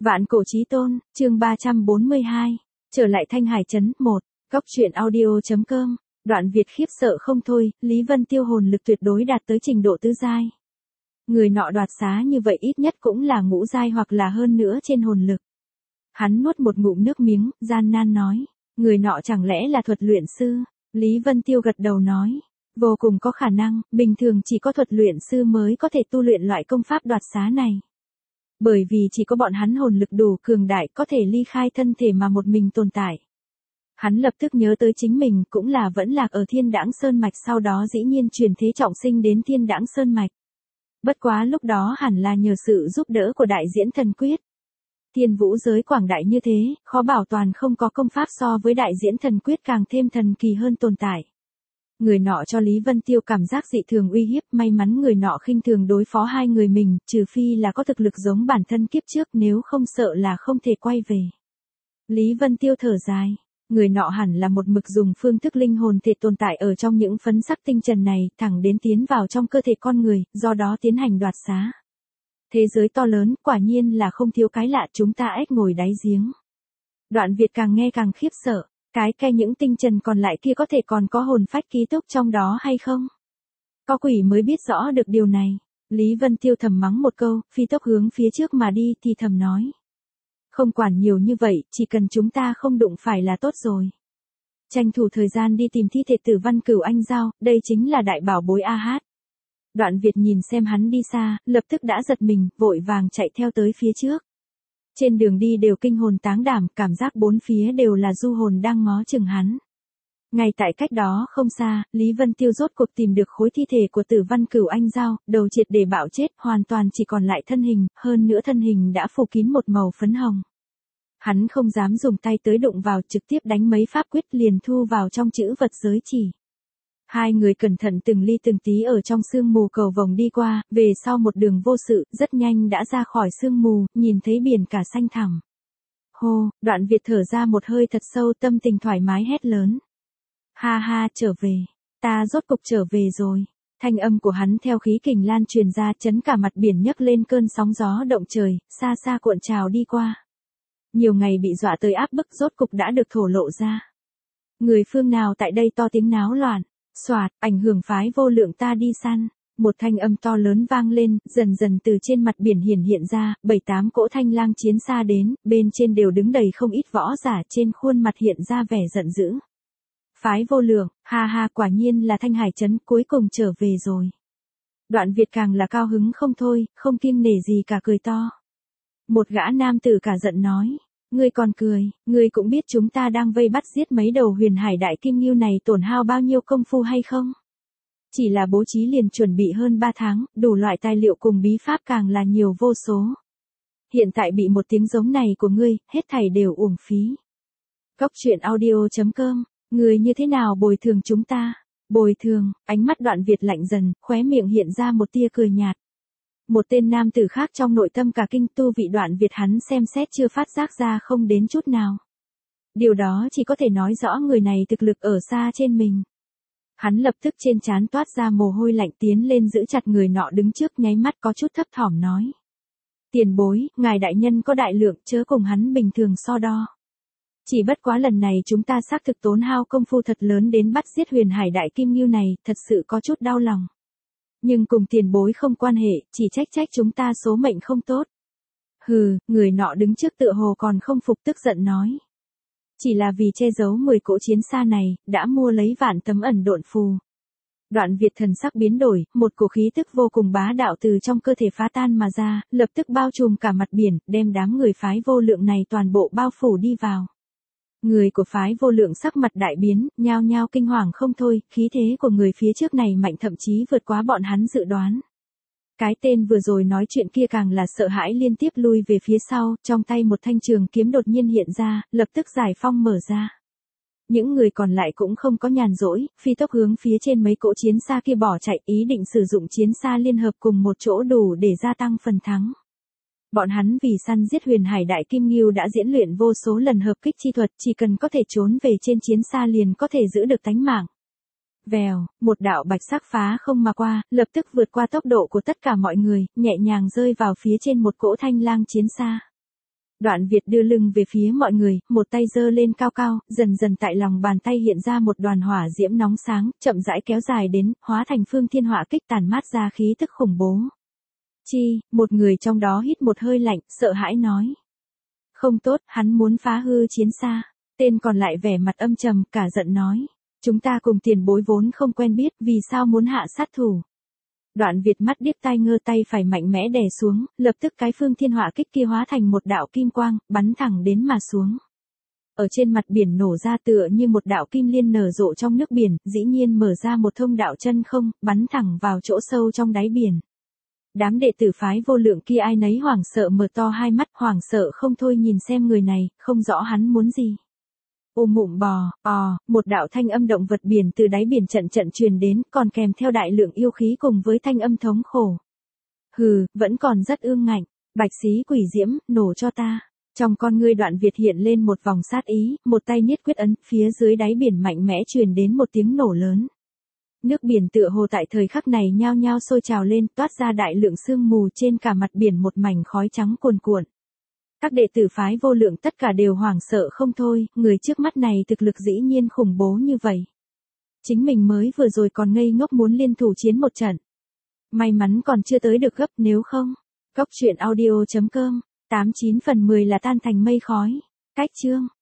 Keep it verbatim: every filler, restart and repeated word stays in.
Vạn cổ chí tôn, chương ba trăm bốn mươi hai. Trở lại Thanh Hải trấn, một. Góc truyện audio chấm com. Đoạn Việt khiếp sợ không thôi, Lý Vân Tiêu hồn lực tuyệt đối đạt tới trình độ tứ giai. Người nọ đoạt xá như vậy ít nhất cũng là ngũ giai hoặc là hơn nữa trên hồn lực. Hắn nuốt một ngụm nước miếng, gian nan nói, người nọ chẳng lẽ là thuật luyện sư? Lý Vân Tiêu gật đầu nói, vô cùng có khả năng, bình thường chỉ có thuật luyện sư mới có thể tu luyện loại công pháp đoạt xá này. Bởi vì chỉ có bọn hắn hồn lực đủ cường đại có thể ly khai thân thể mà một mình tồn tại. Hắn lập tức nhớ tới chính mình cũng là vẫn lạc ở Thiên Đãng Sơn Mạch, sau đó dĩ nhiên chuyển thế trọng sinh đến Thiên Đãng Sơn Mạch. Bất quá lúc đó hẳn là nhờ sự giúp đỡ của đại diễn thần quyết. Thiên vũ giới quảng đại như thế, khó bảo toàn không có công pháp so với đại diễn thần quyết càng thêm thần kỳ hơn tồn tại. Người nọ cho Lý Vân Tiêu cảm giác dị thường uy hiếp, may mắn người nọ khinh thường đối phó hai người mình, trừ phi là có thực lực giống bản thân kiếp trước, nếu không sợ là không thể quay về. Lý Vân Tiêu thở dài, người nọ hẳn là một mực dùng phương thức linh hồn thể tồn tại ở trong những phấn sắc tinh trần này, thẳng đến tiến vào trong cơ thể con người, do đó tiến hành đoạt xá. Thế giới to lớn, quả nhiên là không thiếu cái lạ, chúng ta ếch ngồi đáy giếng. Đoạn Việt càng nghe càng khiếp sợ. Cái cây những tinh trần còn lại kia có thể còn có hồn phách ký túc trong đó hay không? Có quỷ mới biết rõ được điều này. Lý Vân Tiêu thầm mắng một câu, phi tốc hướng phía trước mà đi thì thầm nói. Không quản nhiều như vậy, chỉ cần chúng ta không đụng phải là tốt rồi. Tranh thủ thời gian đi tìm thi thể Tử Văn Cửu Anh Giao, đây chính là đại bảo bối A Hát. Đoạn Việt nhìn xem hắn đi xa, lập tức đã giật mình, vội vàng chạy theo tới phía trước. Trên đường đi đều kinh hồn táng đảm, cảm giác bốn phía đều là du hồn đang ngó chừng hắn. Ngay tại cách đó không xa, Lý Vân Tiêu rốt cuộc tìm được khối thi thể của Tử Văn Cửu Anh Giao, đầu triệt để bạo chết, hoàn toàn chỉ còn lại thân hình, hơn nữa thân hình đã phủ kín một màu phấn hồng. Hắn không dám dùng tay tới đụng vào, trực tiếp đánh mấy pháp quyết liền thu vào trong chữ vật giới chỉ. Hai người cẩn thận từng ly từng tí ở trong sương mù cầu vồng đi qua, về sau một đường vô sự, rất nhanh đã ra khỏi sương mù, nhìn thấy biển cả xanh thẳm. Hô, Đoạn Việt thở ra một hơi thật sâu, tâm tình thoải mái hét lớn. Ha ha, trở về, ta rốt cục trở về rồi. Thanh âm của hắn theo khí kình lan truyền ra, chấn cả mặt biển nhấc lên cơn sóng gió động trời, xa xa cuộn trào đi qua. Nhiều ngày bị dọa tới áp bức rốt cục đã được thổ lộ ra. Người phương nào tại đây to tiếng náo loạn. Soạt, ảnh hưởng phái vô lượng ta đi săn. Một thanh âm to lớn vang lên, dần dần từ trên mặt biển hiển hiện ra, bảy tám cỗ thanh lang chiến xa đến, bên trên đều đứng đầy không ít võ giả, trên khuôn mặt hiện ra vẻ giận dữ. Phái vô lượng, ha ha, quả nhiên là Thanh Hải trấn cuối cùng trở về rồi. Đoạn Việt càng là cao hứng không thôi, không kiêng nể gì cả cười to. Một gã nam tử cả giận nói. Ngươi còn cười, ngươi cũng biết chúng ta đang vây bắt giết mấy đầu huyền hải đại kim ngưu này tổn hao bao nhiêu công phu hay không? Chỉ là bố trí liền chuẩn bị hơn ba tháng, đủ loại tài liệu cùng bí pháp càng là nhiều vô số. Hiện tại bị một tiếng giống này của ngươi, hết thảy đều uổng phí. Góc truyện audio chấm com, ngươi như thế nào bồi thường chúng ta? Bồi thường, ánh mắt Đoạn Việt lạnh dần, khóe miệng hiện ra một tia cười nhạt. Một tên nam tử khác trong nội tâm cả kinh, tu vị Đoạn Việt hắn xem xét chưa phát giác ra không đến chút nào. Điều đó chỉ có thể nói rõ người này thực lực ở xa trên mình. Hắn lập tức trên trán toát ra mồ hôi lạnh, tiến lên giữ chặt người nọ đứng trước, nháy mắt có chút thấp thỏm nói. Tiền bối, ngài đại nhân có đại lượng, chớ cùng hắn bình thường so đo. Chỉ bất quá lần này chúng ta xác thực tốn hao công phu thật lớn đến bắt giết huyền hải đại kim ngưu này, thật sự có chút đau lòng. Nhưng cùng tiền bối không quan hệ, chỉ trách trách chúng ta số mệnh không tốt. Hừ, người nọ đứng trước tựa hồ còn không phục, tức giận nói. Chỉ là vì che giấu mười cỗ chiến xa này, đã mua lấy vạn tấm ẩn độn phù. Đoạn Việt thần sắc biến đổi, một cổ khí tức vô cùng bá đạo từ trong cơ thể phá tan mà ra, lập tức bao trùm cả mặt biển, đem đám người phái vô lượng này toàn bộ bao phủ đi vào. Người của phái vô lượng sắc mặt đại biến, nhao nhao kinh hoàng không thôi, khí thế của người phía trước này mạnh thậm chí vượt quá bọn hắn dự đoán. Cái tên vừa rồi nói chuyện kia càng là sợ hãi liên tiếp lui về phía sau, trong tay một thanh trường kiếm đột nhiên hiện ra, lập tức giải phong mở ra. Những người còn lại cũng không có nhàn rỗi, phi tốc hướng phía trên mấy cỗ chiến xa kia bỏ chạy, ý định sử dụng chiến xa liên hợp cùng một chỗ đủ để gia tăng phần thắng. Bọn hắn vì săn giết huyền hải đại kim ngưu đã diễn luyện vô số lần hợp kích chi thuật, chỉ cần có thể trốn về trên chiến xa liền có thể giữ được tánh mạng. Vèo, một đạo bạch sắc phá không mà qua, lập tức vượt qua tốc độ của tất cả mọi người, nhẹ nhàng rơi vào phía trên một cỗ thanh lang chiến xa. Đoạn Việt đưa lưng về phía mọi người, một tay giơ lên cao cao, dần dần tại lòng bàn tay hiện ra một đoàn hỏa diễm nóng sáng, chậm rãi kéo dài đến, hóa thành phương thiên hỏa kích tàn mát ra khí tức khủng bố. Chi, một người trong đó hít một hơi lạnh, sợ hãi nói. Không tốt, hắn muốn phá hư chiến xa. Tên còn lại vẻ mặt âm trầm, cả giận nói. Chúng ta cùng tiền bối vốn không quen biết, vì sao muốn hạ sát thủ. Đoạn Việt mắt điếc tai ngơ, tay phải mạnh mẽ đè xuống, lập tức cái phương thiên hỏa kích kia hóa thành một đạo kim quang, bắn thẳng đến mà xuống. Ở trên mặt biển nổ ra tựa như một đạo kim liên nở rộ trong nước biển, dĩ nhiên mở ra một thông đạo chân không, bắn thẳng vào chỗ sâu trong đáy biển. Đám đệ tử phái Vô Lượng kia ai nấy hoảng sợ mở to hai mắt, hoảng sợ không thôi nhìn xem người này, không rõ hắn muốn gì. Ôm mụm bò, ò, một đạo thanh âm động vật biển từ đáy biển trận trận truyền đến, còn kèm theo đại lượng yêu khí cùng với thanh âm thống khổ. Hừ, vẫn còn rất ương ngạnh, bạch xí quỷ diễm, nổ cho ta. Trong con ngươi Đoạn Việt hiện lên một vòng sát ý, một tay niết quyết ấn, phía dưới đáy biển mạnh mẽ truyền đến một tiếng nổ lớn. Nước biển tựa hồ tại thời khắc này nhao nhao sôi trào lên, toát ra đại lượng sương mù, trên cả mặt biển một mảnh khói trắng cuồn cuộn. Các đệ tử phái Vô Lượng tất cả đều hoảng sợ không thôi, người trước mắt này thực lực dĩ nhiên khủng bố như vậy. Chính mình mới vừa rồi còn ngây ngốc muốn liên thủ chiến một trận. May mắn còn chưa tới được gấp, nếu không. Cốc truyện audio chấm com, tám chín phần mười là tan thành mây khói. Cách chương.